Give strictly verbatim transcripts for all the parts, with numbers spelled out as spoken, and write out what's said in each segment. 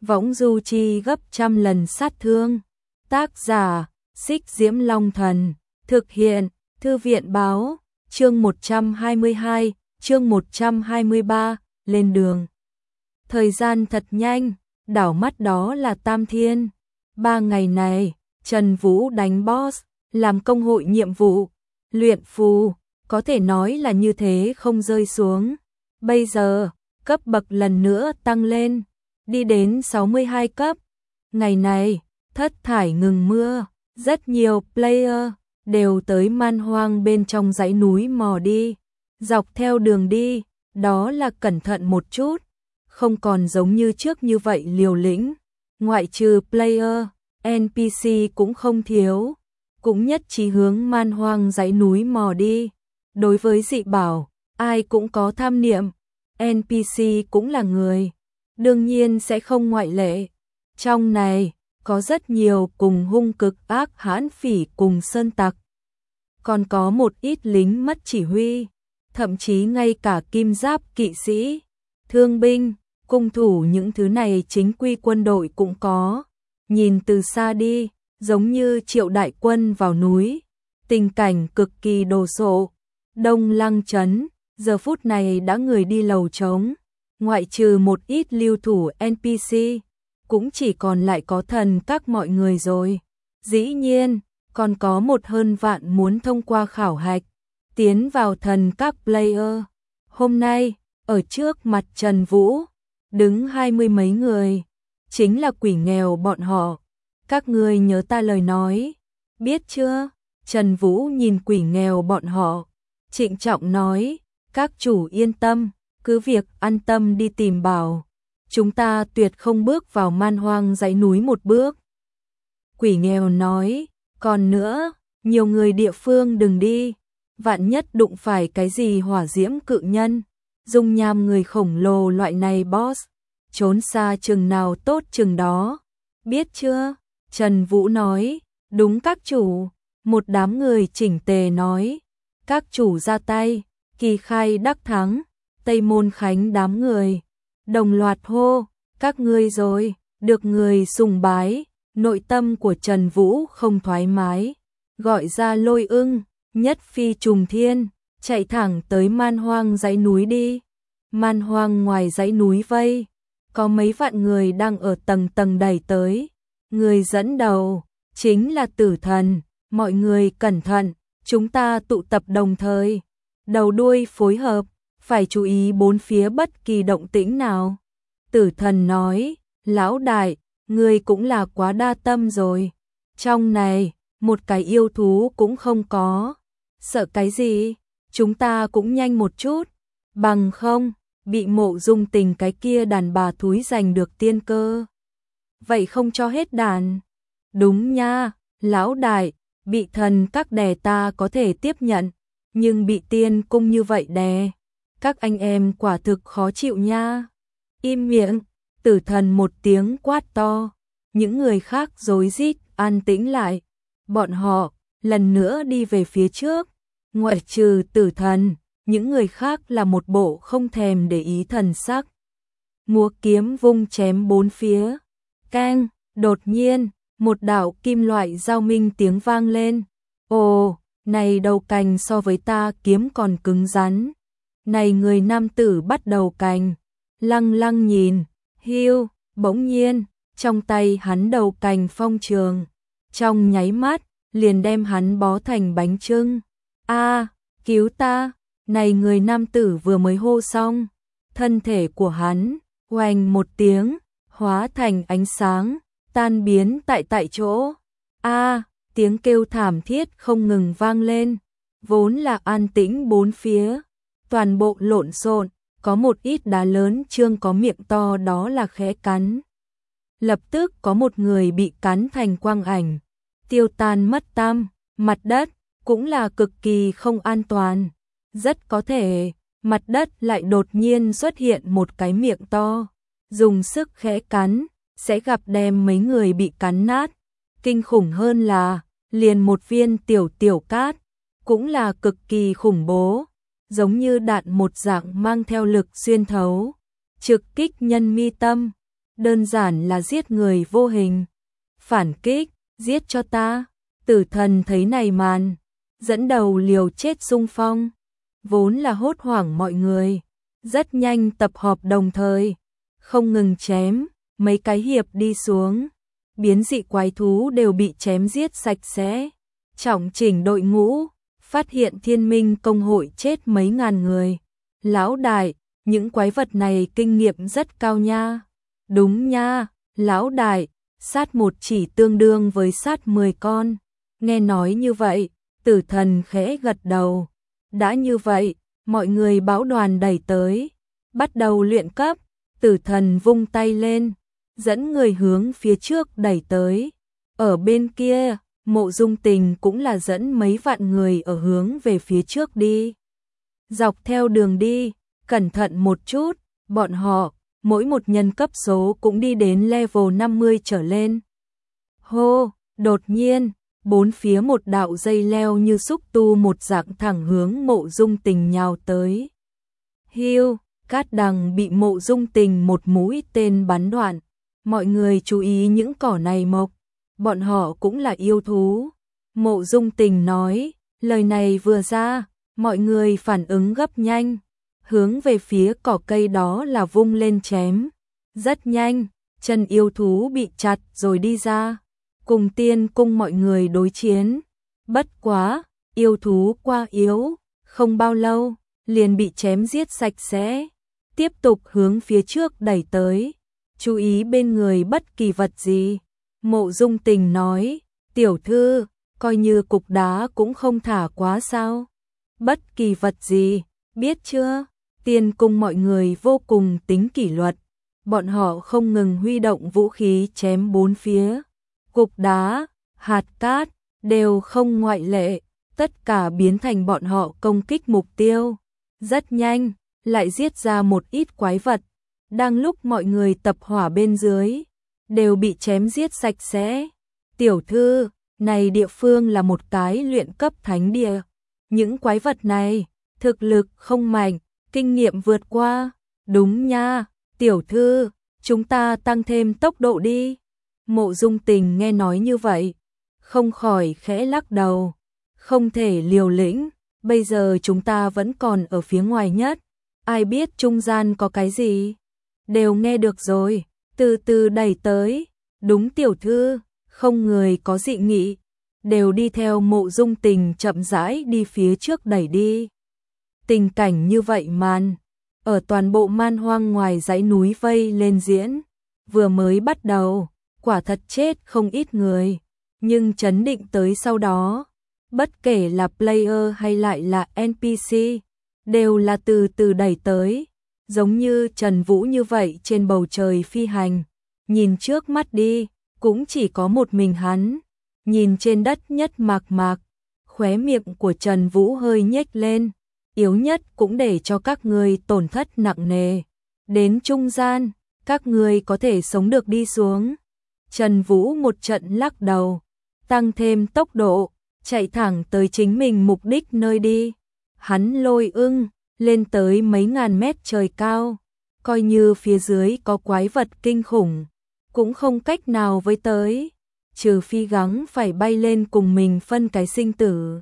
võng du chi gấp trăm lần sát thương. Tác giả, Xích Diễm Long Thần, thực hiện, Thư viện Báo, chương một trăm hai mươi hai, chương một trăm hai mươi ba, lên đường. Thời gian thật nhanh, đảo mắt đó là Tam Thiên. Ba ngày này, Trần Vũ đánh boss, làm công hội nhiệm vụ, luyện phù, có thể nói là như thế không rơi xuống. Bây giờ, cấp bậc lần nữa tăng lên, đi đến sáu mươi hai cấp. Ngày này, thất thải ngừng mưa, rất nhiều player đều tới man hoang bên trong dãy núi mò đi. Dọc theo đường đi, đó là cẩn thận một chút, không còn giống như trước như vậy liều lĩnh. Ngoại trừ player, en pê xê cũng không thiếu, cũng nhất trí hướng man hoang dãy núi mò đi. Đối với dị bảo, ai cũng có tham niệm, en pê xê cũng là người, đương nhiên sẽ không ngoại lệ. Trong này, có rất nhiều cùng hung cực ác hãn phỉ cùng sơn tặc. Còn có một ít lính mất chỉ huy, thậm chí ngay cả kim giáp kỵ sĩ, thương binh, cung thủ những thứ này chính quy quân đội cũng có. Nhìn từ xa đi, giống như triệu đại quân vào núi, tình cảnh cực kỳ đồ sộ. Đông Lăng trấn, giờ phút này đã người đi lầu trống, ngoại trừ một ít lưu thủ en pê xê, cũng chỉ còn lại có thần các mọi người rồi. Dĩ nhiên, còn có một hơn vạn muốn thông qua khảo hạch, tiến vào thần các player. Hôm nay, ở trước mặt Trần Vũ, đứng hai mươi mấy người, chính là quỷ nghèo bọn họ. Các ngươi nhớ ta lời nói, biết chưa? Trần Vũ nhìn quỷ nghèo bọn họ, trịnh trọng nói, các chủ yên tâm, cứ việc an tâm đi tìm bảo. Chúng ta tuyệt không bước vào man hoang dãy núi một bước. Quỷ nghèo nói, còn nữa, nhiều người địa phương đừng đi, vạn nhất đụng phải cái gì hỏa diễm cự nhân, dung nham người khổng lồ loại này boss, trốn xa chừng nào tốt chừng đó, biết chưa? Trần Vũ nói, đúng các chủ. Một đám người chỉnh tề nói, các chủ ra tay. Kỳ Khai đắc thắng, Tây Môn Khánh đám người đồng loạt hô, các ngươi rồi. Được người sùng bái, nội tâm của Trần Vũ không thoải mái, gọi ra Lôi Ưng, nhất phi trùng thiên, chạy thẳng tới man hoang dãy núi đi. Man hoang ngoài dãy núi vây, có mấy vạn người đang ở tầng tầng đẩy tới. Người dẫn đầu chính là Tử Thần. Mọi người cẩn thận, chúng ta tụ tập đồng thời, đầu đuôi phối hợp, phải chú ý bốn phía bất kỳ động tĩnh nào. Tử Thần nói, lão đại, ngươi cũng là quá đa tâm rồi. Trong này, một cái yêu thú cũng không có. Sợ cái gì? Chúng ta cũng nhanh một chút. Bằng không, bị Mộ Dung Tình cái kia đàn bà thúi giành được tiên cơ. Vậy không cho hết đàn. Đúng nha, lão đại, bị thần các đè ta có thể tiếp nhận, nhưng bị tiên cung như vậy đè, các anh em quả thực khó chịu nha. Im miệng, Tử Thần một tiếng quát to, những người khác rối rít an tĩnh lại. Bọn họ lần nữa đi về phía trước, ngoại trừ Tử Thần, những người khác là một bộ không thèm để ý thần sắc. Múa kiếm vung chém bốn phía. Keng, đột nhiên, một đạo kim loại giao minh tiếng vang lên. Ồ, này đầu cành so với ta kiếm còn cứng rắn. Này người nam tử bắt đầu cành, lăng lăng nhìn, hiu, bỗng nhiên, trong tay hắn đầu cành phong trường. Trong nháy mắt, liền đem hắn bó thành bánh chưng. A, cứu ta, này người nam tử vừa mới hô xong. Thân thể của hắn, oanh một tiếng, hóa thành ánh sáng, tan biến tại tại chỗ. A, tiếng kêu thảm thiết không ngừng vang lên, vốn là an tĩnh bốn phía, toàn bộ lộn xộn, có một ít đá lớn trương có miệng to đó là khẽ cắn. Lập tức có một người bị cắn thành quang ảnh, tiêu tan mất tăm. Mặt đất cũng là cực kỳ không an toàn, rất có thể mặt đất lại đột nhiên xuất hiện một cái miệng to, dùng sức khẽ cắn sẽ gặp đem mấy người bị cắn nát. Kinh khủng hơn là, liền một viên tiểu tiểu cát, cũng là cực kỳ khủng bố, giống như đạn một dạng mang theo lực xuyên thấu, trực kích nhân mi tâm. đơn giản là giết người vô hình. Phản kích, giết cho ta. Tử thần thấy này màn, dẫn đầu liều chết xung phong. Vốn là hốt hoảng mọi người, rất nhanh tập họp đồng thời, không ngừng chém, mấy cái hiệp đi xuống. Biến dị quái thú đều bị chém giết sạch sẽ. Trọng chỉnh đội ngũ, phát hiện thiên minh công hội chết mấy ngàn người. Lão đại, những quái vật này kinh nghiệm rất cao nha. Đúng nha, lão đại, sát một chỉ tương đương với sát mười con. Nghe nói như vậy, tử thần khẽ gật đầu. Đã như vậy, mọi người bão đoàn đẩy tới. Bắt đầu luyện cấp, tử thần vung tay lên, dẫn người hướng phía trước đẩy tới. Ở bên kia, Mộ Dung Tình cũng là dẫn mấy vạn người ở hướng về phía trước đi. Dọc theo đường đi, cẩn thận một chút, bọn họ, mỗi một nhân cấp số cũng đi đến level năm mươi trở lên. Hô, đột nhiên, bốn phía một đạo dây leo như xúc tu một dạng thẳng hướng Mộ Dung Tình nhào tới. Hiu, cát đằng bị Mộ Dung Tình một mũi tên bắn đoạn. Mọi người chú ý những cỏ này mộc, bọn họ cũng là yêu thú. Mộ Dung Tình nói, lời này vừa ra, mọi người phản ứng gấp nhanh, hướng về phía cỏ cây đó là vung lên chém. Rất nhanh, chân yêu thú bị chặt rồi đi ra, cùng tiên cung mọi người đối chiến. Bất quá, yêu thú quá yếu, không bao lâu, liền bị chém giết sạch sẽ. Tiếp tục hướng phía trước đẩy tới, chú ý bên người bất kỳ vật gì. Mộ Dung Tình nói, tiểu thư, coi như cục đá cũng không thả quá sao. Bất kỳ vật gì, biết chưa? Tiên cung mọi người vô cùng tính kỷ luật, bọn họ không ngừng huy động vũ khí chém bốn phía. Cục đá, hạt cát, đều không ngoại lệ, tất cả biến thành bọn họ công kích mục tiêu. Rất nhanh, lại giết ra một ít quái vật. Đang lúc mọi người tập hỏa bên dưới, đều bị chém giết sạch sẽ. Tiểu thư, này địa phương là một cái luyện cấp thánh địa. Những quái vật này, thực lực không mạnh, kinh nghiệm vượt qua. Đúng nha, tiểu thư, chúng ta tăng thêm tốc độ đi. Mộ Dung Tình nghe nói như vậy, không khỏi khẽ lắc đầu. Không thể liều lĩnh, bây giờ chúng ta vẫn còn ở phía ngoài nhất. Ai biết trung gian có cái gì? Đều nghe được rồi, từ từ đẩy tới. Đúng tiểu thư, không người có dị nghị, đều đi theo Mộ Dung Tình chậm rãi đi phía trước đẩy đi. Tình cảnh như vậy màn, ở toàn bộ man hoang ngoài dãy núi vây lên diễn. Vừa mới bắt đầu, quả thật chết không ít người, nhưng chấn định tới sau đó, bất kể là player hay lại là en pê xê, đều là từ từ đẩy tới. Giống như Trần Vũ như vậy trên bầu trời phi hành, nhìn trước mắt đi, cũng chỉ có một mình hắn. Nhìn trên đất nhất mạc mạc, khóe miệng của Trần Vũ hơi nhếch lên, yếu nhất cũng để cho các ngươi tổn thất nặng nề. Đến trung gian, các ngươi có thể sống được đi xuống. Trần Vũ một trận lắc đầu, tăng thêm tốc độ, chạy thẳng tới chính mình mục đích nơi đi. Hắn lôi ưng, lên tới mấy ngàn mét trời cao, coi như phía dưới có quái vật kinh khủng, cũng không cách nào với tới, trừ phi gắng phải bay lên cùng mình phân cái sinh tử.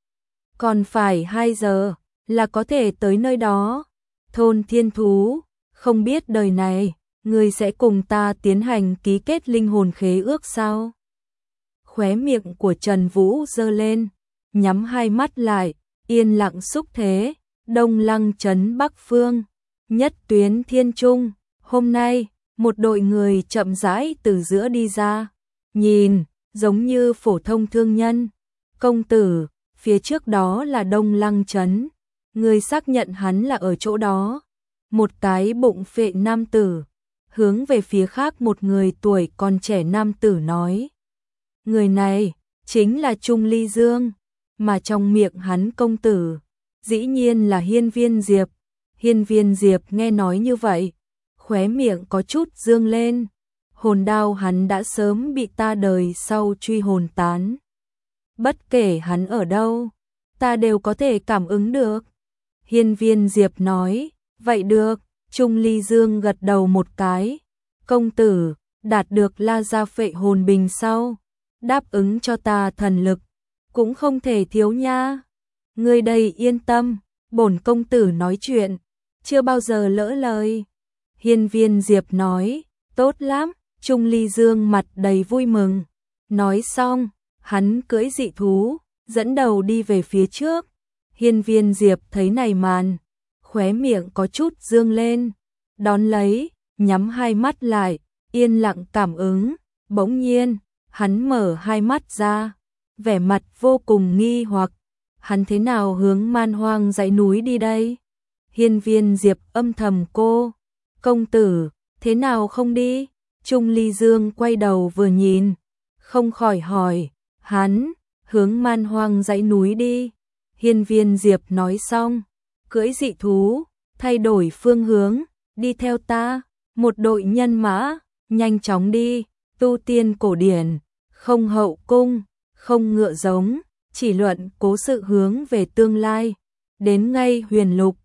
Còn phải hai giờ, là có thể tới nơi đó. Thôn thiên thú, không biết đời này, người sẽ cùng ta tiến hành ký kết linh hồn khế ước sao? Khóe miệng của Trần Vũ giơ lên, nhắm hai mắt lại, yên lặng xúc thế. Đông Lăng trấn Bắc Phương, nhất tuyến thiên trung. Hôm nay, một đội người chậm rãi từ giữa đi ra, nhìn, giống như phổ thông thương nhân. Công tử, phía trước đó là Đông Lăng trấn, người xác nhận hắn là ở chỗ đó. Một cái bụng phệ nam tử, hướng về phía khác một người tuổi còn trẻ nam tử nói. Người này, chính là Trung Ly Dương, mà trong miệng hắn công tử, dĩ nhiên là Hiên Viên Diệp. Hiên Viên Diệp nghe nói như vậy, khóe miệng có chút dương lên. Hồn đao hắn đã sớm bị ta đời sau truy hồn tán. Bất kể hắn ở đâu, ta đều có thể cảm ứng được. Hiên Viên Diệp nói, vậy được. Trung Ly Dương gật đầu một cái, Công tử, đạt được La gia phệ hồn bình sau, đáp ứng cho ta thần lực, cũng không thể thiếu nha. Ngươi đây yên tâm, bổn công tử nói chuyện, chưa bao giờ lỡ lời. Hiên Viên Diệp nói, tốt lắm, Trung Ly Dương mặt đầy vui mừng. Nói xong, hắn cưỡi dị thú, dẫn đầu đi về phía trước. Hiên Viên Diệp thấy này màn, khóe miệng có chút dương lên, đón lấy, nhắm hai mắt lại, yên lặng cảm ứng. Bỗng nhiên, hắn mở hai mắt ra, vẻ mặt vô cùng nghi hoặc. Hắn thế nào hướng man hoang dãy núi đi đây? Hiên Viên Diệp âm thầm cô, công tử, thế nào không đi? Trung Ly Dương quay đầu vừa nhìn, không khỏi hỏi, hắn, hướng man hoang dãy núi đi. Hiên Viên Diệp nói xong, cưỡi dị thú, thay đổi phương hướng, đi theo ta. Một đội nhân mã, nhanh chóng đi, tu tiên cổ điển, không hậu cung, không ngựa giống, chỉ luận cố sự hướng về tương lai. Đến ngay Huyền Lục,